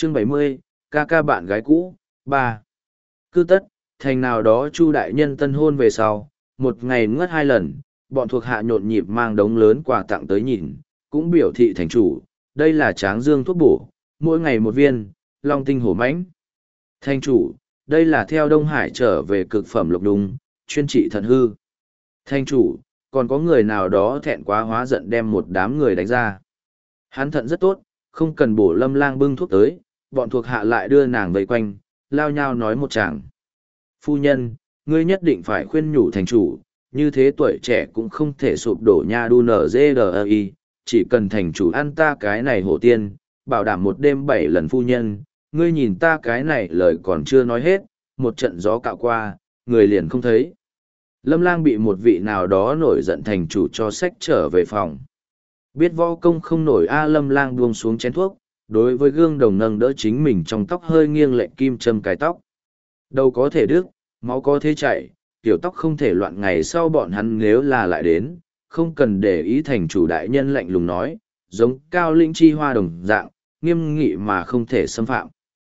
Chương 70, ca ca bạn gái cũ, 3. Cứ tất, thành nào đó Chu đại nhân tân hôn về sau, một ngày ngất 2 lần, bọn thuộc hạ nhộn nhịp mang đống lớn quà tặng tới nhìn, cũng biểu thị thành chủ, đây là tráng dương thuốc bổ, mỗi ngày một viên, long tinh hổ mãnh. Thành chủ, đây là theo Đông Hải trở về cực phẩm lục đùng, chuyên trị thận hư. Thành chủ, còn có người nào đó thẹn quá hóa giận đem một đám người đánh ra. Hắn thận rất tốt, không cần bổ Lâm Lang bưng thuốc tới, bọn thuộc hạ lại đưa nàng vây quanh, lao nhau nói một chàng. Phu nhân, ngươi nhất định phải khuyên nhủ thành chủ, như thế tuổi trẻ cũng không thể sụp đổ nha đu nở dê chỉ cần thành chủ ăn ta cái này hổ tiên, bảo đảm một đêm 7 lần phu nhân, ngươi nhìn ta cái này lời còn chưa nói hết, một trận gió cạo qua, người liền không thấy. Lâm Lang bị một vị nào đó nổi giận thành chủ cho xách trở về phòng. Biết võ công không nổi Lâm Lang buông xuống chén thuốc, đối với gương đồng nâng đỡ chính mình trong tóc hơi nghiêng lệnh kim châm cài tóc. Đầu có thể đứt, máu có thể chảy, kiểu tóc không thể loạn ngày sau bọn hắn nếu là lại đến, không cần để ý thành chủ đại nhân lạnh lùng nói, giống cao linh chi hoa đồng dạng, nghiêm nghị mà không thể xâm phạm.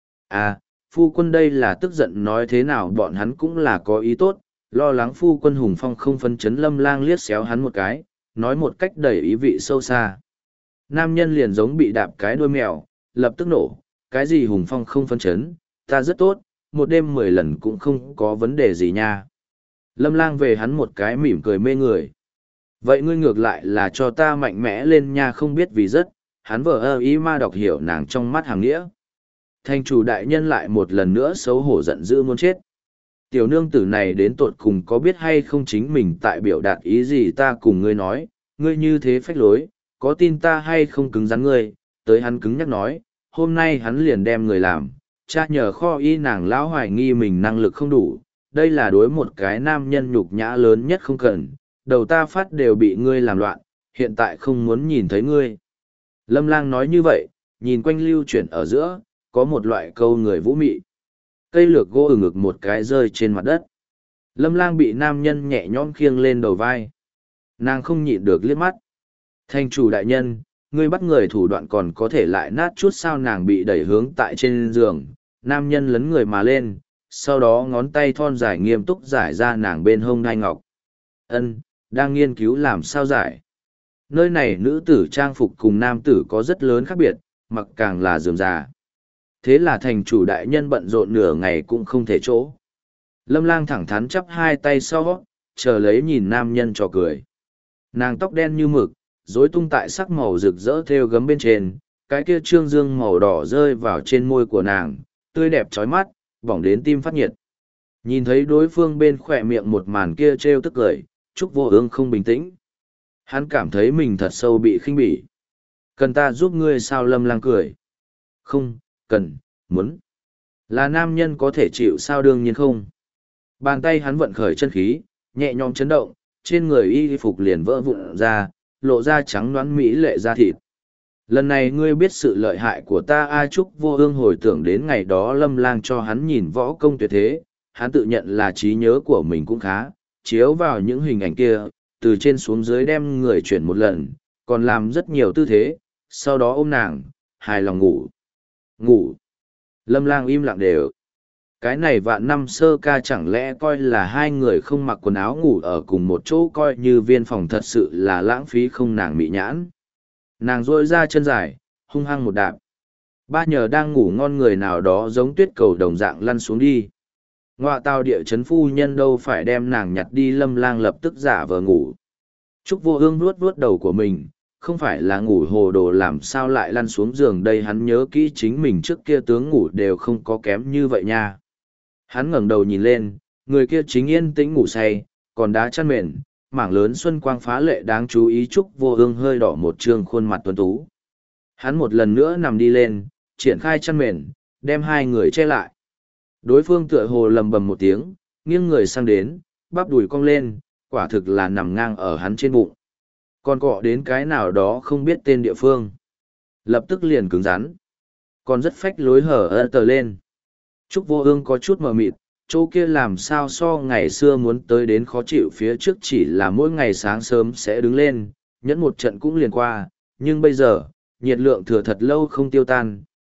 Phu quân đây là tức giận nói thế nào bọn hắn cũng là có ý tốt, lo lắng phu quân hùng phong không phấn chấn. Lâm Lang liếc xéo hắn một cái, nói một cách đầy ý vị sâu xa. Nam nhân liền giống bị đạp cái đuôi mèo, lập tức nổ, cái gì hùng phong không phấn chấn, ta rất tốt, một đêm 10 lần cũng không có vấn đề gì nha. Lâm Lang về hắn một cái mỉm cười mê người. Vậy ngươi ngược lại là cho ta mạnh mẽ lên nha, không biết vì rất, hắn vờ ý ma đọc hiểu nàng trong mắt hàng nghĩa. Thành chủ đại nhân lại một lần nữa xấu hổ giận dữ muốn chết. Tiểu nương tử này đến tột cùng có biết hay không chính mình tại biểu đạt ý gì ta cùng ngươi nói, ngươi như thế phách lối, có tin ta hay không cứng rắn ngươi, tới hắn cứng nhắc nói, hôm nay hắn liền đem người làm, cha nhờ kho y nàng lão hoài nghi mình năng lực không đủ, đây là đối một cái nam nhân nhục nhã lớn nhất không cần, đầu ta phát đều bị ngươi làm loạn, hiện tại không muốn nhìn thấy ngươi. Lâm Lang nói như vậy, nhìn quanh lưu chuyển ở giữa, có một loại câu người vũ mị. Cây lược gỗ ở ngực một cái rơi trên mặt đất. Lâm Lang bị nam nhân nhẹ nhõm khiêng lên đầu vai. Nàng không nhịn được liếc mắt. Thành chủ đại nhân, ngươi bắt người thủ đoạn còn có thể lại nát chút sao. Nàng bị đẩy hướng tại trên giường, nam nhân lấn người mà lên, sau đó ngón tay thon dài nghiêm túc giải ra nàng bên hông đai ngọc. Ân, đang nghiên cứu làm sao giải. Nơi này nữ tử trang phục cùng nam tử có rất lớn khác biệt, mặc càng là rườm rà. Thế là thành chủ đại nhân bận rộn nửa ngày cũng không thể chỗ. Lâm Lang thẳng thắn chắp hai tay sau, chờ lấy nhìn nam nhân trò cười. Nàng tóc đen như mực, rối tung tại sắc màu rực rỡ thêu gấm bên trên, cái kia trương dương màu đỏ rơi vào trên môi của nàng, tươi đẹp chói mắt, bỏng đến tim phát nhiệt. Nhìn thấy đối phương bên khỏe miệng một màn kia trêu tức cười, Trúc Vô Ương không bình tĩnh. Hắn cảm thấy mình thật sâu bị khinh bỉ. Cần ta giúp ngươi sao? Lâm Lang cười. Không, cần, muốn. Là nam nhân có thể chịu sao? Đương nhiên không. Bàn tay hắn vận khởi chân khí, nhẹ nhõm chấn động, trên người y phục liền vỡ vụn ra, lộ ra trắng nõn mỹ lệ da thịt. Lần này ngươi biết sự lợi hại của ta. Trúc Vô Ương hồi tưởng đến ngày đó Lâm Lang cho hắn nhìn võ công tuyệt thế, hắn tự nhận là trí nhớ của mình cũng khá, chiếu vào những hình ảnh kia, từ trên xuống dưới đem người chuyển một lần, còn làm rất nhiều tư thế, sau đó ôm nàng, hài lòng ngủ. Ngủ. Lâm Lang im lặng đều. Cái này vạn năm sơ ca chẳng lẽ coi là hai người không mặc quần áo ngủ ở cùng một chỗ, coi như viên phòng thật sự là lãng phí không nàng mị nhãn. Nàng rôi ra chân dài, hung hăng một đạp. Ba nhờ đang ngủ ngon người nào đó giống tuyết cầu đồng dạng lăn xuống đi. Ngoại tào địa chấn phu nhân đâu phải đem nàng nhặt đi. Lâm Lang lập tức giả vờ ngủ. Trúc Vô Ương vuốt vuốt đầu của mình, không phải là ngủ hồ đồ làm sao lại lăn xuống giường đây. Hắn nhớ kỹ chính mình trước kia tướng ngủ đều không có kém như vậy nha. Hắn ngẩng đầu nhìn lên, người kia chính yên tĩnh ngủ say, còn đá chăn mền, mảng lớn xuân quang phá lệ đáng chú ý. Trúc Vô Ương hơi đỏ một trương khuôn mặt tuấn tú. Hắn một lần nữa nằm đi lên, triển khai chăn mền, đem hai người che lại. Đối phương tựa hồ lầm bầm một tiếng, nghiêng người sang đến, bắp đùi cong lên, quả thực là nằm ngang ở hắn trên bụng. Còn cọ đến cái nào đó không biết tên địa phương. Lập tức liền cứng rắn. Còn rất phách lối hở tờ lên. Trúc Vô Ương có chút mờ mịt, chỗ kia làm sao so ngày xưa muốn tới đến khó chịu. Phía trước chỉ là mỗi ngày sáng sớm sẽ đứng lên, nhẫn một trận cũng liền qua, nhưng bây giờ, nhiệt lượng thừa thật lâu không tiêu tan,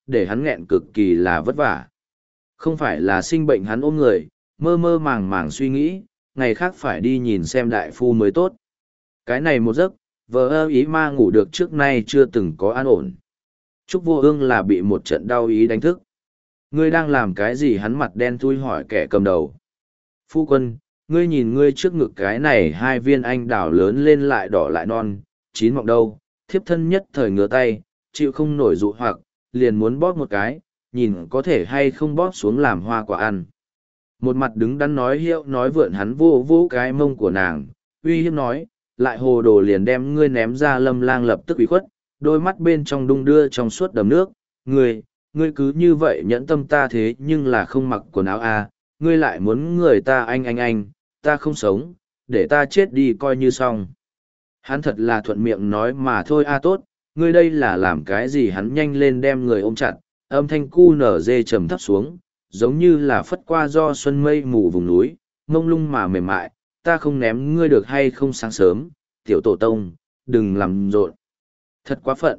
để hắn nghẹn cực kỳ là vất vả. Không phải là sinh bệnh hắn ôm người, mơ mơ màng màng suy nghĩ, ngày khác phải đi nhìn xem đại phu mới tốt. Cái này một giấc, vợ ơ ý ma ngủ được trước nay chưa từng có an ổn. Trúc Vô Ương là bị một trận đau ý đánh thức. Ngươi đang làm cái gì? Hắn mặt đen thui hỏi kẻ cầm đầu. Phu quân, ngươi nhìn ngươi trước ngực cái này hai viên anh đào lớn lên lại đỏ lại non, chín mọng đâu, thiếp thân nhất thời ngửa tay, chịu không nổi dụ hoặc, liền muốn bóp một cái, nhìn có thể hay không bóp xuống làm hoa quả ăn. Một mặt đứng đắn nói hiệu nói vượn hắn vô vô cái mông của nàng, uy hiếp nói, lại hồ đồ liền đem ngươi ném ra. Lâm Lang lập tức ủy khuất, đôi mắt bên trong đung đưa trong suốt đầm nước, ngươi cứ như vậy nhẫn tâm ta thế nhưng là không mặc quần áo à, ngươi lại muốn người ta anh, ta không sống, để ta chết đi coi như xong. Hắn thật là thuận miệng nói mà thôi a tốt, ngươi đây là làm cái gì? Hắn nhanh lên đem người ôm chặt, âm thanh cu nở dê trầm thấp xuống, giống như là phất qua do xuân mây mù vùng núi, mông lung mà mềm mại, ta không ném ngươi được hay không? Sáng sớm, tiểu tổ tông, đừng làm rộn. Thật quá phận,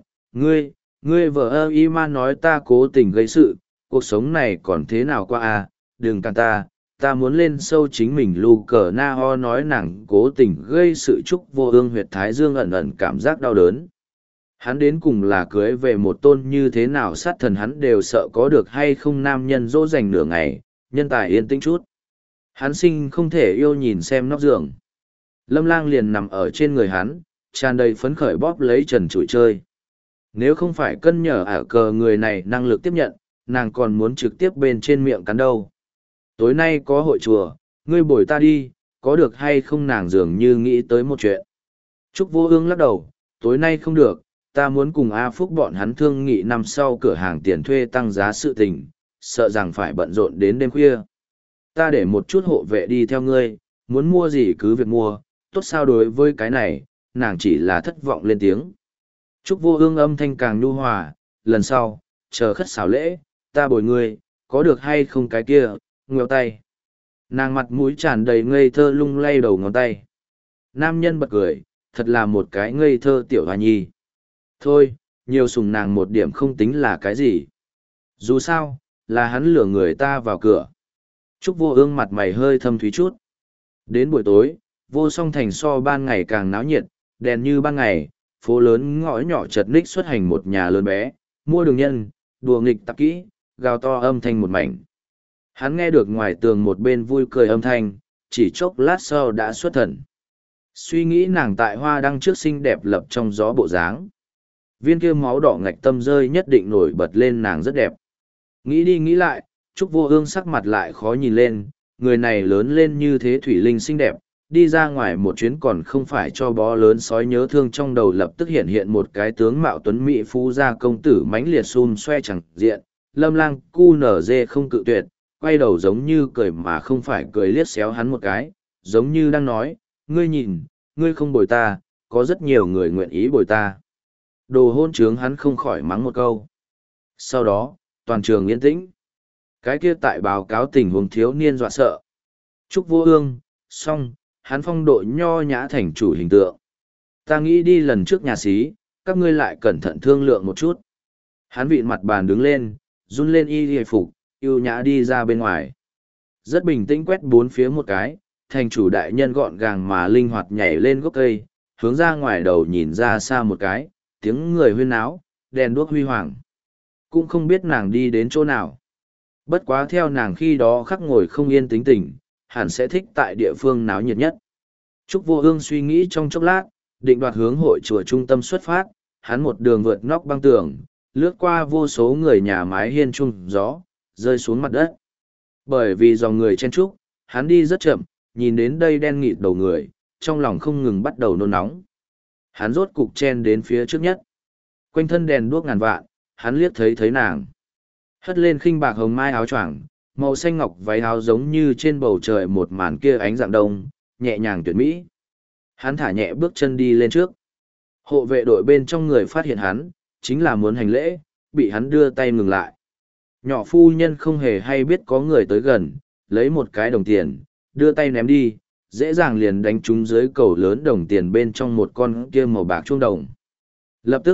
ngươi vợ ơ y ma nói ta cố tình gây sự, cuộc sống này còn thế nào qua à, đừng cản ta muốn lên sâu chính mình. Lu cờ na ho nói nàng cố tình gây sự. Trúc Vô Ương huyệt thái dương ẩn ẩn cảm giác đau đớn. Hắn đến cùng là cưới về một tôn như thế nào sát thần hắn đều sợ có được hay không nam nhân dỗ dành nửa ngày, nhân tài yên tĩnh chút. Hắn sinh không thể yêu nhìn xem nóc giường. Lâm Lang liền nằm ở trên người hắn, tràn đầy phấn khởi bóp lấy trần trụi chơi. Nếu không phải cân nhở ả cờ người này năng lực tiếp nhận, nàng còn muốn trực tiếp bên trên miệng cắn đâu. Tối nay có hội chùa, ngươi bồi ta đi, có được hay không? Nàng dường như nghĩ tới một chuyện. Trúc Vô Ương lắc đầu, tối nay không được, ta muốn cùng A Phúc bọn hắn thương nghị năm sau cửa hàng tiền thuê tăng giá sự tình, sợ rằng phải bận rộn đến đêm khuya. Ta để một chút hộ vệ đi theo ngươi, muốn mua gì cứ việc mua, tốt sao? Đối với cái này, nàng chỉ là thất vọng lên tiếng. Trúc Vô Ương âm thanh càng nhu hòa, lần sau, chờ khất xảo lễ, ta bồi ngươi, có được hay không? Cái kia, nghèo tay. Nàng mặt mũi tràn đầy ngây thơ lung lay đầu ngón tay. Nam nhân bật cười, thật là một cái ngây thơ tiểu hoa nhi. Thôi, nhiều sùng nàng một điểm không tính là cái gì. Dù sao, là hắn lừa người ta vào cửa. Trúc Vô Ương mặt mày hơi thâm thúy chút. Đến buổi tối, Vô Song Thành so ban ngày càng náo nhiệt, đèn như ban ngày, phố lớn ngõ nhỏ chật ních xuất hành một nhà lớn bé, mua đường nhân, đùa nghịch tạp kỹ, gào to âm thanh một mảnh. Hắn nghe được ngoài tường một bên vui cười âm thanh, chỉ chốc lát sau đã xuất thần. Suy nghĩ nàng tại hoa đăng trước xinh đẹp lập trong gió bộ dáng. Viên kia máu đỏ ngạch tâm rơi nhất định nổi bật lên nàng rất đẹp. Nghĩ đi nghĩ lại, Trúc Vô Ương sắc mặt lại khó nhìn lên, người này lớn lên như thế thủy linh xinh đẹp, đi ra ngoài một chuyến còn không phải cho bó lớn sói nhớ thương. Trong đầu lập tức hiện hiện một cái tướng mạo tuấn mỹ phú gia công tử mãnh liệt xun xoe chẳng diện. Lâm Lang cu nở dê không cự tuyệt, quay đầu giống như cười mà không phải cười, liếc xéo hắn một cái, giống như đang nói, ngươi nhìn, ngươi không bồi ta, có rất nhiều người nguyện ý bồi ta. Đồ hôn trướng, hắn không khỏi mắng một câu. Sau đó, toàn trường yên tĩnh. Cái kia tại báo cáo tình huống thiếu niên dọa sợ. Trúc Vô Ương, xong, hắn phong độ nho nhã thành chủ hình tượng. Ta nghĩ đi lần trước nhà xí, các ngươi lại cẩn thận thương lượng một chút. Hắn vịn mặt bàn đứng lên, run lên y hề phục, yêu nhã đi ra bên ngoài. Rất bình tĩnh quét bốn phía một cái, thành chủ đại nhân gọn gàng mà linh hoạt nhảy lên gốc cây, hướng ra ngoài đầu nhìn ra xa một cái, tiếng người huyên náo, đèn đuốc huy hoàng. Cũng không biết nàng đi đến chỗ nào. Bất quá theo nàng khi đó khắc ngồi không yên tính tình, hẳn sẽ thích tại địa phương náo nhiệt nhất. Trúc Vô Ương suy nghĩ trong chốc lát, định đoạt hướng hội chùa trung tâm xuất phát, hắn một đường vượt nóc băng tường, lướt qua vô số người nhà mái hiên trung gió, rơi xuống mặt đất. Bởi vì dòng người chen trúc, hắn đi rất chậm, nhìn đến đây đen nghịt đầu người, trong lòng không ngừng bắt đầu nôn nóng. Hắn rốt cục chen đến phía trước nhất. Quanh thân đèn đuốc ngàn vạn, hắn liếc thấy nàng. Hất lên khinh bạc hồng mai áo choàng, màu xanh ngọc váy áo giống như trên bầu trời một màn kia ánh dạng đông, nhẹ nhàng tuyệt mỹ. Hắn thả nhẹ bước chân đi lên trước. Hộ vệ đội bên trong người phát hiện hắn, chính là muốn hành lễ, bị hắn đưa tay ngừng lại. Nhỏ phu nhân không hề hay biết có người tới gần, lấy một cái đồng tiền, đưa tay ném đi, dễ dàng liền đánh trúng dưới cầu lớn đồng tiền bên trong một con kia màu bạc chuông đồng. Lập tức,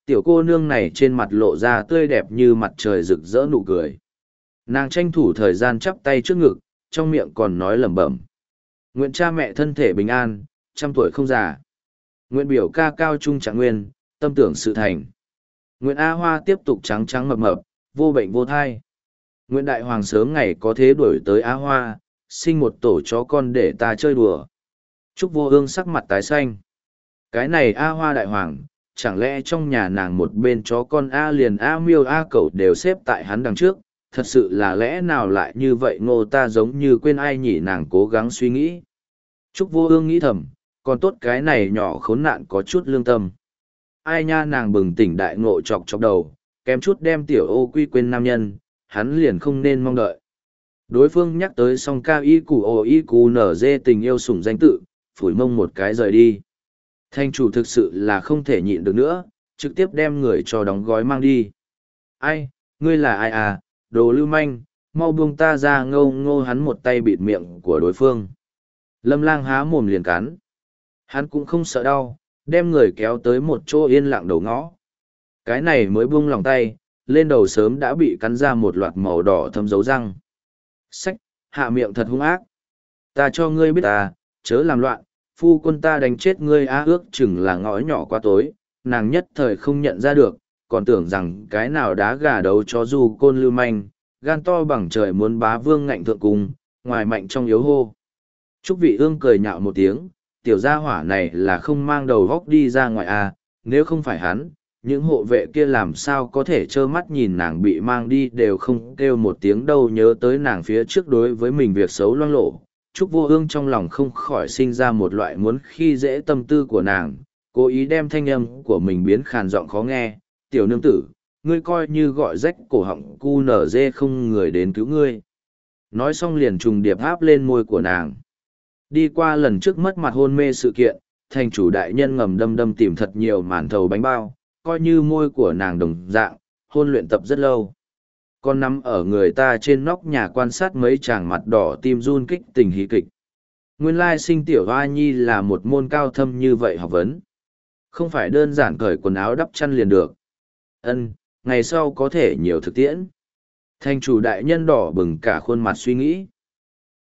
Tiểu cô nương này trên mặt lộ ra tươi đẹp như mặt trời rực rỡ nụ cười. Nàng tranh thủ thời gian chắp tay trước ngực, trong miệng còn nói lẩm bẩm. Nguyện cha mẹ thân thể bình an, trăm tuổi không già. Nguyện biểu ca cao trung trạng nguyên, tâm tưởng sự thành. Nguyện A Hoa tiếp tục trắng trắng mập mập, vô bệnh vô thai. Nguyện Đại Hoàng sớm ngày có thế đuổi tới A Hoa, sinh một tổ chó con để ta chơi đùa. Trúc Vô Ương sắc mặt tái xanh. Cái này A Hoa Đại Hoàng, chẳng lẽ trong nhà nàng một bên chó con A liền A Miêu A Cẩu đều xếp tại hắn đằng trước, thật sự là lẽ nào lại như vậy ngô ta giống như quên ai nhỉ, nàng cố gắng suy nghĩ. Trúc Vô Ương nghĩ thầm, còn tốt cái này nhỏ khốn nạn có chút lương tâm. Ai nha, nàng bừng tỉnh đại ngộ chọc chọc đầu, kém chút đem tiểu ô quy quên nam nhân, hắn liền không nên mong đợi. Đối phương nhắc tới song ca y củ ô y củ nở dê tình yêu sủng danh tự, phủi mông một cái rời đi. Thanh chủ thực sự là không thể nhịn được nữa, trực tiếp đem người cho đóng gói mang đi. Ai, ngươi là ai à, đồ lưu manh, mau buông ta ra, ngâu ngô hắn một tay bịt miệng của đối phương. Lâm Lang há mồm liền cắn. Hắn cũng không sợ đau, đem người kéo tới một chỗ yên lặng đầu ngõ. Cái này mới buông lòng tay, lên đầu sớm đã bị cắn ra một loạt màu đỏ thấm dấu răng. Xách, hạ miệng thật hung ác. Ta cho ngươi biết à, chớ làm loạn, phu quân ta đánh chết ngươi á, ước chừng là ngõ nhỏ qua tối, nàng nhất thời không nhận ra được, còn tưởng rằng cái nào đá gà đấu chó dù côn lưu manh, gan to bằng trời muốn bá vương ngạnh thượng cung, ngoài mạnh trong yếu hô. Trúc Vị Ương cười nhạo một tiếng, tiểu gia hỏa này là không mang đầu góc đi ra ngoài à, nếu không phải hắn, những hộ vệ kia làm sao có thể trơ mắt nhìn nàng bị mang đi đều không kêu một tiếng đâu, nhớ tới nàng phía trước đối với mình việc xấu loang lộ. Trúc Vô Ương trong lòng không khỏi sinh ra một loại muốn khi dễ tâm tư của nàng, cố ý đem thanh âm của mình biến khàn giọng khó nghe. Tiểu nương tử, ngươi coi như gọi rách cổ họng cu nở dê không người đến cứu ngươi. Nói xong liền trùng điệp áp lên môi của nàng. Đi qua lần trước mất mặt hôn mê sự kiện, thành chủ đại nhân ngầm đâm đâm tìm thật nhiều màn thầu bánh bao, coi như môi của nàng đồng dạng, hôn luyện tập rất lâu. Con nằm ở người ta trên nóc nhà quan sát mấy chàng mặt đỏ tim run kích tình hí kịch. Nguyên lai sinh tiểu hoa nhi là một môn cao thâm như vậy học vấn. Không phải đơn giản cởi quần áo đắp chăn liền được. Ân, ngày sau có thể nhiều thực tiễn. Thành chủ đại nhân đỏ bừng cả khuôn mặt suy nghĩ.